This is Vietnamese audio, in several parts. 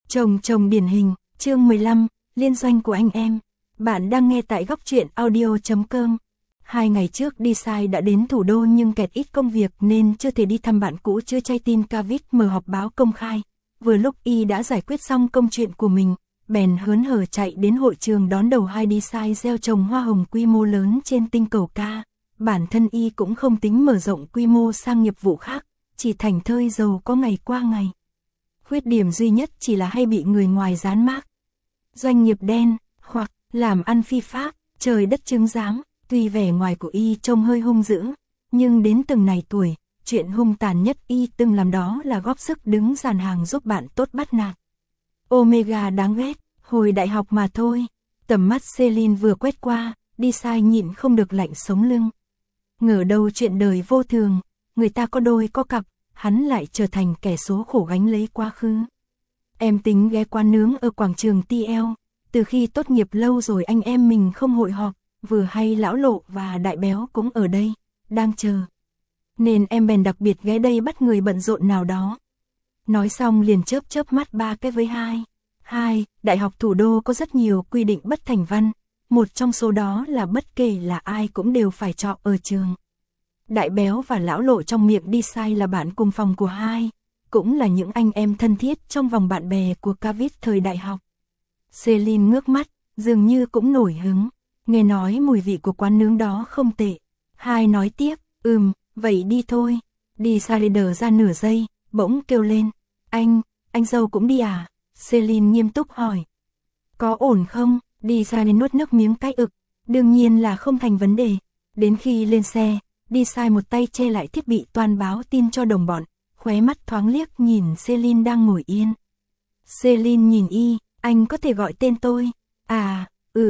Chồng điển hình, chương 15, liên doanh của anh em. Bạn đang nghe tại góc truyện audio.com. 2 ngày trước Desai đã đến thủ đô nhưng kẹt ít công việc nên chưa thể đi thăm bạn cũ chưa chay tin Kavit mở họp báo công khai. Vừa lúc y đã giải quyết xong công chuyện của mình, bèn hớn hở chạy đến hội trường đón đầu hai Desai gieo trồng hoa hồng quy mô lớn trên tinh cầu ca. Bản thân y cũng không tính mở rộng quy mô sang nghiệp vụ khác, chỉ thảnh thơi giàu có ngày qua ngày. Khuyết điểm duy nhất chỉ là hay bị người ngoài dán mác doanh nghiệp đen, hoặc làm ăn phi pháp, trời đất chứng giám. Tuy vẻ ngoài của y trông hơi hung dữ, nhưng đến từng này tuổi, chuyện hung tàn nhất y từng làm đó là góp sức đứng dàn hàng giúp bạn tốt bắt nạt. Omega đáng ghét, hồi đại học mà thôi. Tầm mắt Celine vừa quét qua, Desai nhịn không được lạnh sống lưng. Ngờ đâu chuyện đời vô thường, người ta có đôi có cặp, hắn lại trở thành kẻ số khổ gánh lấy quá khứ. Em tính ghé quán nướng ở quảng trường TL, từ khi tốt nghiệp lâu rồi anh em mình không hội họp, vừa hay lão Lộ và đại béo cũng ở đây, đang chờ. Nên em bèn đặc biệt ghé đây bắt người bận rộn nào đó. Nói xong liền chớp mắt ba cái với hai. Đại học thủ đô có rất nhiều quy định bất thành văn, một trong số đó là bất kể là ai cũng đều phải trọ ở trường. Đại béo và lão Lộ trong miệng Desai là bạn cùng phòng của hai, cũng là những anh em thân thiết trong vòng bạn bè của Kavit thời đại học. Celine ngước mắt, dường như cũng nổi hứng, nghe nói mùi vị của quán nướng đó không tệ. Hai nói tiếp, vậy đi thôi. Desai đờ ra nửa giây, bỗng kêu lên, anh dâu cũng đi à? Celine nghiêm túc hỏi. Có ổn không? Desai nuốt nước miếng cái ực, đương nhiên là không thành vấn đề. Đến khi lên xe, Desai một tay che lại thiết bị toan báo tin cho đồng bọn, khóe mắt thoáng liếc nhìn Celine đang ngồi yên. Celine nhìn y, anh có thể gọi tên tôi. À,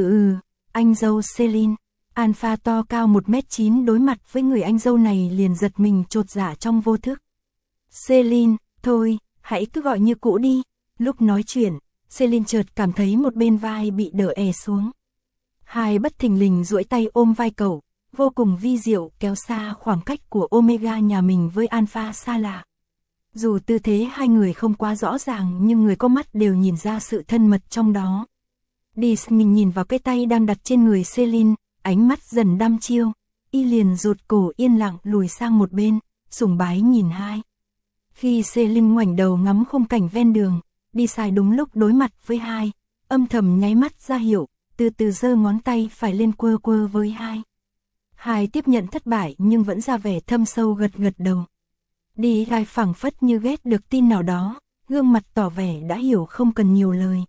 anh dâu Celine. Alpha to cao 1m9 đối mặt với người anh dâu này liền giật mình chột dạ trong vô thức. Celine, thôi, hãy cứ gọi như cũ đi. Lúc nói chuyện, Celine chợt cảm thấy một bên vai bị đỡ è xuống. Hai bất thình lình duỗi tay ôm vai cậu, vô cùng vi diệu kéo xa khoảng cách của Omega nhà mình với Alpha xa lạ. Dù tư thế hai người không quá rõ ràng nhưng người có mắt đều nhìn ra sự thân mật trong đó. Disney nhìn vào cái tay đang đặt trên người Celine, ánh mắt dần đăm chiêu, y liền rụt cổ yên lặng lùi sang một bên, sùng bái nhìn hai. Khi Celine ngoảnh đầu ngắm khung cảnh ven đường, Desai đúng lúc đối mặt với hai, âm thầm nháy mắt ra hiệu, từ từ giơ ngón tay phải lên quơ với hai. Hai tiếp nhận thất bại nhưng vẫn ra vẻ thâm sâu gật đầu. Desai phảng phất như ghét được tin nào đó, gương mặt tỏ vẻ đã hiểu không cần nhiều lời.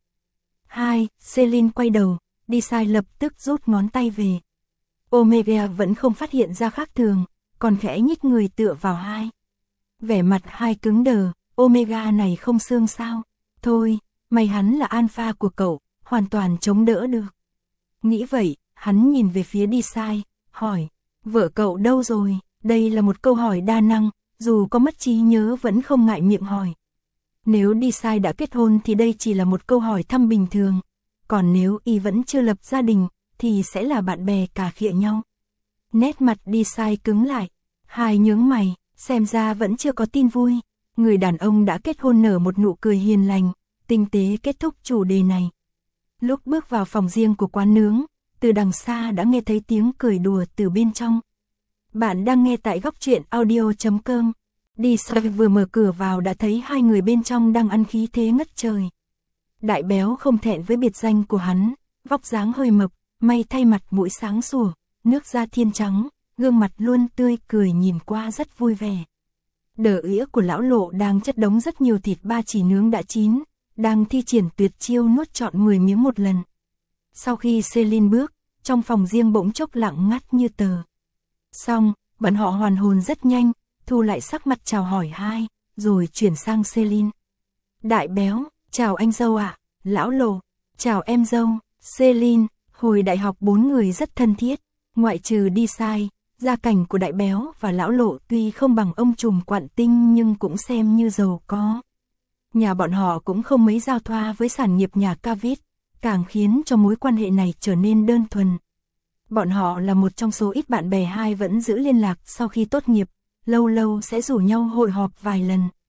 Celine quay đầu, Desai lập tức rút ngón tay về. Omega vẫn không phát hiện ra khác thường, còn khẽ nhích người tựa vào hai. Vẻ mặt hai cứng đờ, Omega này không xương sao? Thôi, may hắn là alpha của cậu, hoàn toàn chống đỡ được. Nghĩ vậy, hắn nhìn về phía Desai, hỏi, vợ cậu đâu rồi? Đây là một câu hỏi đa năng, dù có mất trí nhớ vẫn không ngại miệng hỏi. Nếu Desai đã kết hôn thì đây chỉ là một câu hỏi thăm bình thường, còn nếu y vẫn chưa lập gia đình, thì sẽ là bạn bè cà khịa nhau. Nét mặt Desai cứng lại, hai nhướng mày, xem ra vẫn chưa có tin vui. Người đàn ông đã kết hôn nở một nụ cười hiền lành, tinh tế kết thúc chủ đề này. Lúc bước vào phòng riêng của quán nướng, từ đằng xa đã nghe thấy tiếng cười đùa từ bên trong. Bạn đang nghe tại góc truyện audio.com. Desai vừa mở cửa vào đã thấy hai người bên trong đang ăn khí thế ngất trời. Đại béo không thẹn với biệt danh của hắn, vóc dáng hơi mập, may thay mặt mũi sáng sủa, nước da thiên trắng, gương mặt luôn tươi cười nhìn qua rất vui vẻ. Đờ ĩa của lão Lộ đang chất đống rất nhiều thịt ba chỉ nướng đã chín, đang thi triển tuyệt chiêu nuốt trọn 10 miếng một lần. Sau khi Celine bước, trong phòng riêng bỗng chốc lặng ngắt như tờ. Xong, bọn họ hoàn hồn rất nhanh, thu lại sắc mặt chào hỏi hai, rồi chuyển sang Celine. Đại béo, chào anh dâu ạ. Lão Lộ, chào em dâu. Celine, hồi đại học 4 người rất thân thiết, ngoại trừ Desai, gia cảnh của đại béo và lão Lộ tuy không bằng ông trùm Quạn Tinh nhưng cũng xem như giàu có. Nhà bọn họ cũng không mấy giao thoa với sản nghiệp nhà Kavit, càng khiến cho mối quan hệ này trở nên đơn thuần. Bọn họ là một trong số ít bạn bè hai vẫn giữ liên lạc sau khi tốt nghiệp, lâu lâu sẽ rủ nhau hội họp vài lần.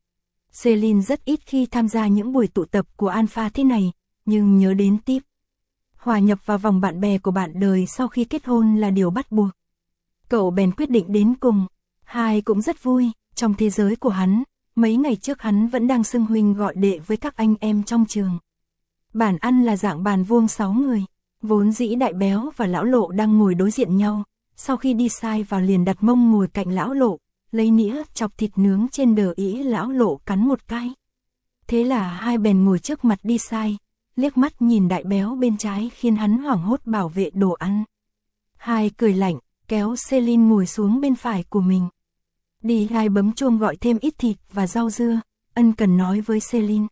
Celine rất ít khi tham gia những buổi tụ tập của Alpha thế này, nhưng nhớ đến Tip. Hòa nhập vào vòng bạn bè của bạn đời sau khi kết hôn là điều bắt buộc. Cậu bèn quyết định đến cùng. Hai cũng rất vui, trong thế giới của hắn, mấy ngày trước hắn vẫn đang xưng huynh gọi đệ với các anh em trong trường. Bàn ăn là dạng bàn vuông 6 người, vốn dĩ Đại Béo và Lão Lộ đang ngồi đối diện nhau, sau khi đi sai vào liền đặt mông ngồi cạnh Lão Lộ, lấy nĩa chọc thịt nướng trên đờ ĩ Lão Lộ cắn một cái. Thế là hai bèn ngồi trước mặt đi sai, liếc mắt nhìn Đại Béo bên trái khiến hắn hoảng hốt bảo vệ đồ ăn. Hai cười lạnh, kéo Celine ngồi xuống bên phải của mình. Đi hai bấm chuông gọi thêm ít thịt và rau dưa, ân cần nói với Celine.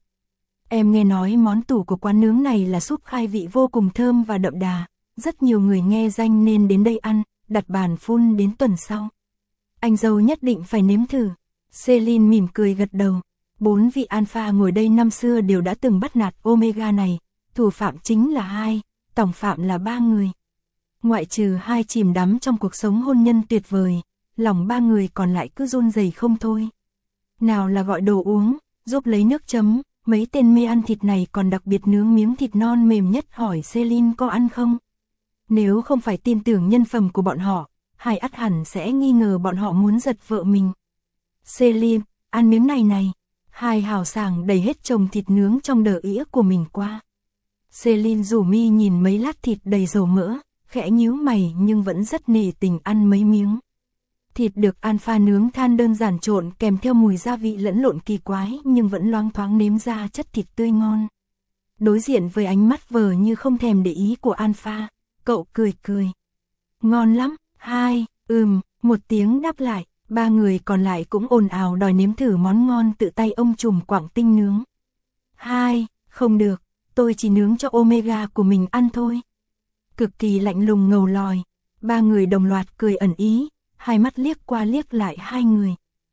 Em nghe nói món tủ của quán nướng này là súp khai vị vô cùng thơm và đậm đà, rất nhiều người nghe danh nên đến đây ăn, đặt bàn full đến tuần sau. Anh dâu nhất định phải nếm thử. Celine mỉm cười gật đầu. 4 vị alpha ngồi đây năm xưa đều đã từng bắt nạt Omega này, thủ phạm chính là hai, tổng phạm là 3 người. Ngoại trừ hai chìm đắm trong cuộc sống hôn nhân tuyệt vời, lòng 3 người còn lại cứ run rẩy không thôi. Nào là gọi đồ uống, giúp lấy nước chấm, mấy tên mê ăn thịt này còn đặc biệt nướng miếng thịt non mềm nhất hỏi Celine có ăn không. Nếu không phải tin tưởng nhân phẩm của bọn họ, Hải ắt hẳn sẽ nghi ngờ bọn họ muốn giật vợ mình. Celine, ăn miếng này này. Hai hào sảng đầy hết chồng thịt nướng trong đờ ĩa của mình qua. Celine rủ mi nhìn mấy lát thịt đầy dầu mỡ, khẽ nhíu mày nhưng vẫn rất nể tình ăn mấy miếng. Thịt được Alpha nướng than đơn giản trộn kèm theo mùi gia vị lẫn lộn kỳ quái nhưng vẫn loáng thoáng nếm ra chất thịt tươi ngon. Đối diện với ánh mắt vờ như không thèm để ý của Alpha, cậu cười cười. Ngon lắm, hai, một tiếng đáp lại. 3 người còn lại cũng ồn ào đòi nếm thử món ngon tự tay ông trùm Quảng Tinh nướng. Hai, không được, tôi chỉ nướng cho Omega của mình ăn thôi. Cực kỳ lạnh lùng ngầu lòi, 3 người đồng loạt cười ẩn ý, hai mắt liếc qua liếc lại hai người.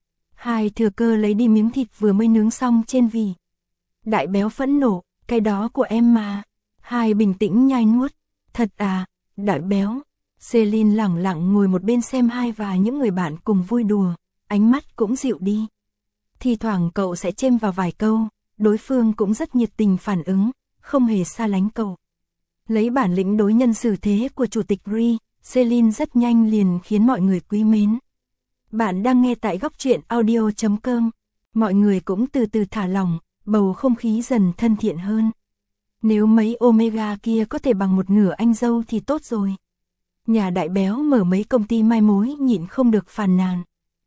Hai thừa cơ lấy đi miếng thịt vừa mới nướng xong trên vỉ. Đại Béo phẫn nộ, cái đó của em mà. Hai bình tĩnh nhai nuốt, thật à, Đại Béo. Celine lẳng lặng ngồi một bên xem hai và những người bạn cùng vui đùa, ánh mắt cũng dịu đi. Thì thoảng cậu sẽ chêm vào vài câu, đối phương cũng rất nhiệt tình phản ứng, không hề xa lánh cậu. Lấy bản lĩnh đối nhân xử thế của Chủ tịch Ri, Celine rất nhanh liền khiến mọi người quý mến. Bạn đang nghe tại góc truyện audio.com, mọi người cũng từ từ thả lỏng, bầu không khí dần thân thiện hơn. Nếu mấy Omega kia có thể bằng một nửa anh dâu thì tốt rồi. Nhà Đại Béo mở mấy công ty mai mối nhịn không được phàn nàn.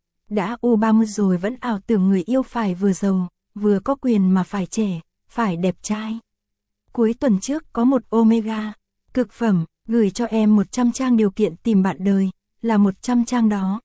Đã U30 rồi vẫn ảo tưởng người yêu phải vừa giàu, vừa có quyền mà phải trẻ, phải đẹp trai. Cuối tuần trước có một Omega, cực phẩm, gửi cho em 100 trang điều kiện tìm bạn đời, là 100 trang đó.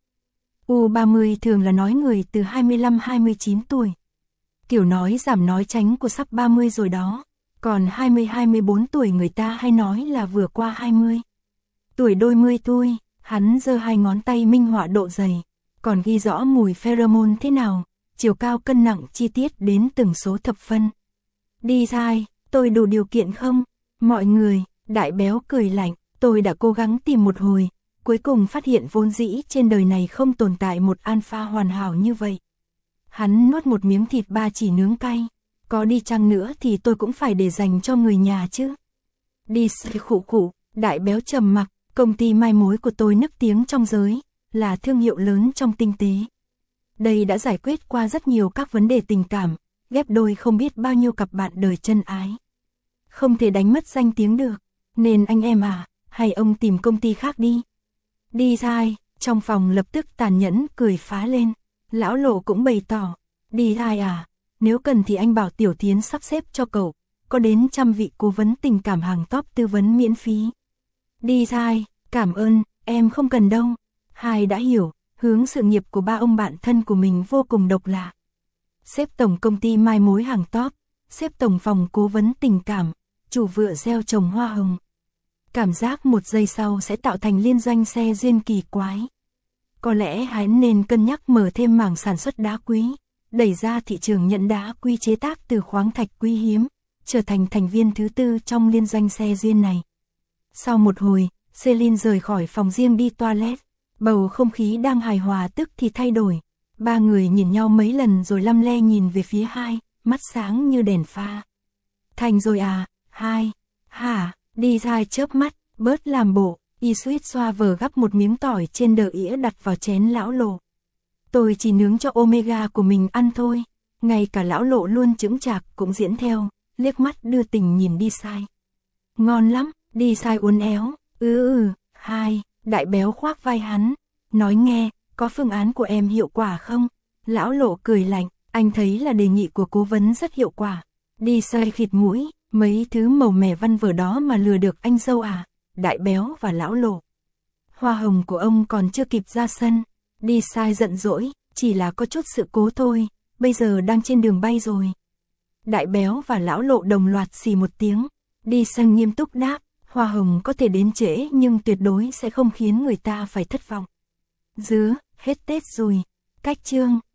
U30 thường là nói người từ 25-29 tuổi. Kiểu nói giảm nói tránh của sắp 30 rồi đó, còn 20-24 tuổi người ta hay nói là vừa qua 20. Tuổi đôi mươi tôi, hắn giơ hai ngón tay minh họa độ dày, còn ghi rõ mùi pheromone thế nào, chiều cao cân nặng chi tiết đến từng số thập phân. Đi sai, tôi đủ điều kiện không? Mọi người, Đại Béo cười lạnh, tôi đã cố gắng tìm một hồi, cuối cùng phát hiện vốn dĩ trên đời này không tồn tại một alpha hoàn hảo như vậy. Hắn nuốt một miếng thịt ba chỉ nướng cay, có đi chăng nữa thì tôi cũng phải để dành cho người nhà chứ. Đi khụ khụ, Đại Béo trầm mặc. Công ty mai mối của tôi nức tiếng trong giới, là thương hiệu lớn trong tinh tế. Đây đã giải quyết qua rất nhiều các vấn đề tình cảm, ghép đôi không biết bao nhiêu cặp bạn đời chân ái. Không thể đánh mất danh tiếng được, nên anh em à, hay ông tìm công ty khác đi. Đi sai, trong phòng lập tức tàn nhẫn cười phá lên. Lão Lộ cũng bày tỏ, đi sai à, nếu cần thì anh bảo Tiểu Thiến sắp xếp cho cậu, có đến 100 vị cố vấn tình cảm hàng top tư vấn miễn phí. Đi sai, cảm ơn, em không cần đâu. Hai đã hiểu, hướng sự nghiệp của ba ông bạn thân của mình vô cùng độc lạ. Xếp tổng công ty mai mối hàng top, xếp tổng phòng cố vấn tình cảm, chủ vựa gieo trồng hoa hồng. Cảm giác một giây sau sẽ tạo thành liên doanh xe duyên kỳ quái. Có lẽ hắn nên cân nhắc mở thêm mảng sản xuất đá quý, đẩy ra thị trường nhận đá quý chế tác từ khoáng thạch quý hiếm, trở thành thành viên thứ tư trong liên doanh xe duyên này. Sau một hồi, Celine rời khỏi phòng riêng đi toilet, bầu không khí đang hài hòa tức thì thay đổi. Ba người nhìn nhau mấy lần rồi lăm le nhìn về phía hai, mắt sáng như đèn pha. Thành rồi à, hai, hả, đi sai chớp mắt, bớt làm bộ, y suýt xoa vờ gắp một miếng tỏi trên đờ ĩa đặt vào chén lão Lộ. Tôi chỉ nướng cho Omega của mình ăn thôi, ngay cả lão Lộ luôn chững chạc cũng diễn theo, liếc mắt đưa tình nhìn đi sai. Ngon lắm, đi sai uốn éo, hai, đại béo khoác vai hắn, nói nghe, có phương án của em hiệu quả không? Lão Lộ cười lạnh, anh thấy là đề nghị của cố vấn rất hiệu quả. Đi sai khịt mũi, mấy thứ màu mè văn vở đó mà lừa được anh dâu à? Đại béo và lão Lộ. Hoa hồng của ông còn chưa kịp ra sân. Đi sai giận dỗi, chỉ là có chút sự cố thôi, bây giờ đang trên đường bay rồi. Đại béo và lão Lộ đồng loạt xì một tiếng. Đi sai nghiêm túc đáp, hoa hồng có thể đến trễ nhưng tuyệt đối sẽ không khiến người ta phải thất vọng. Dứa, hết Tết rồi. Cách chương.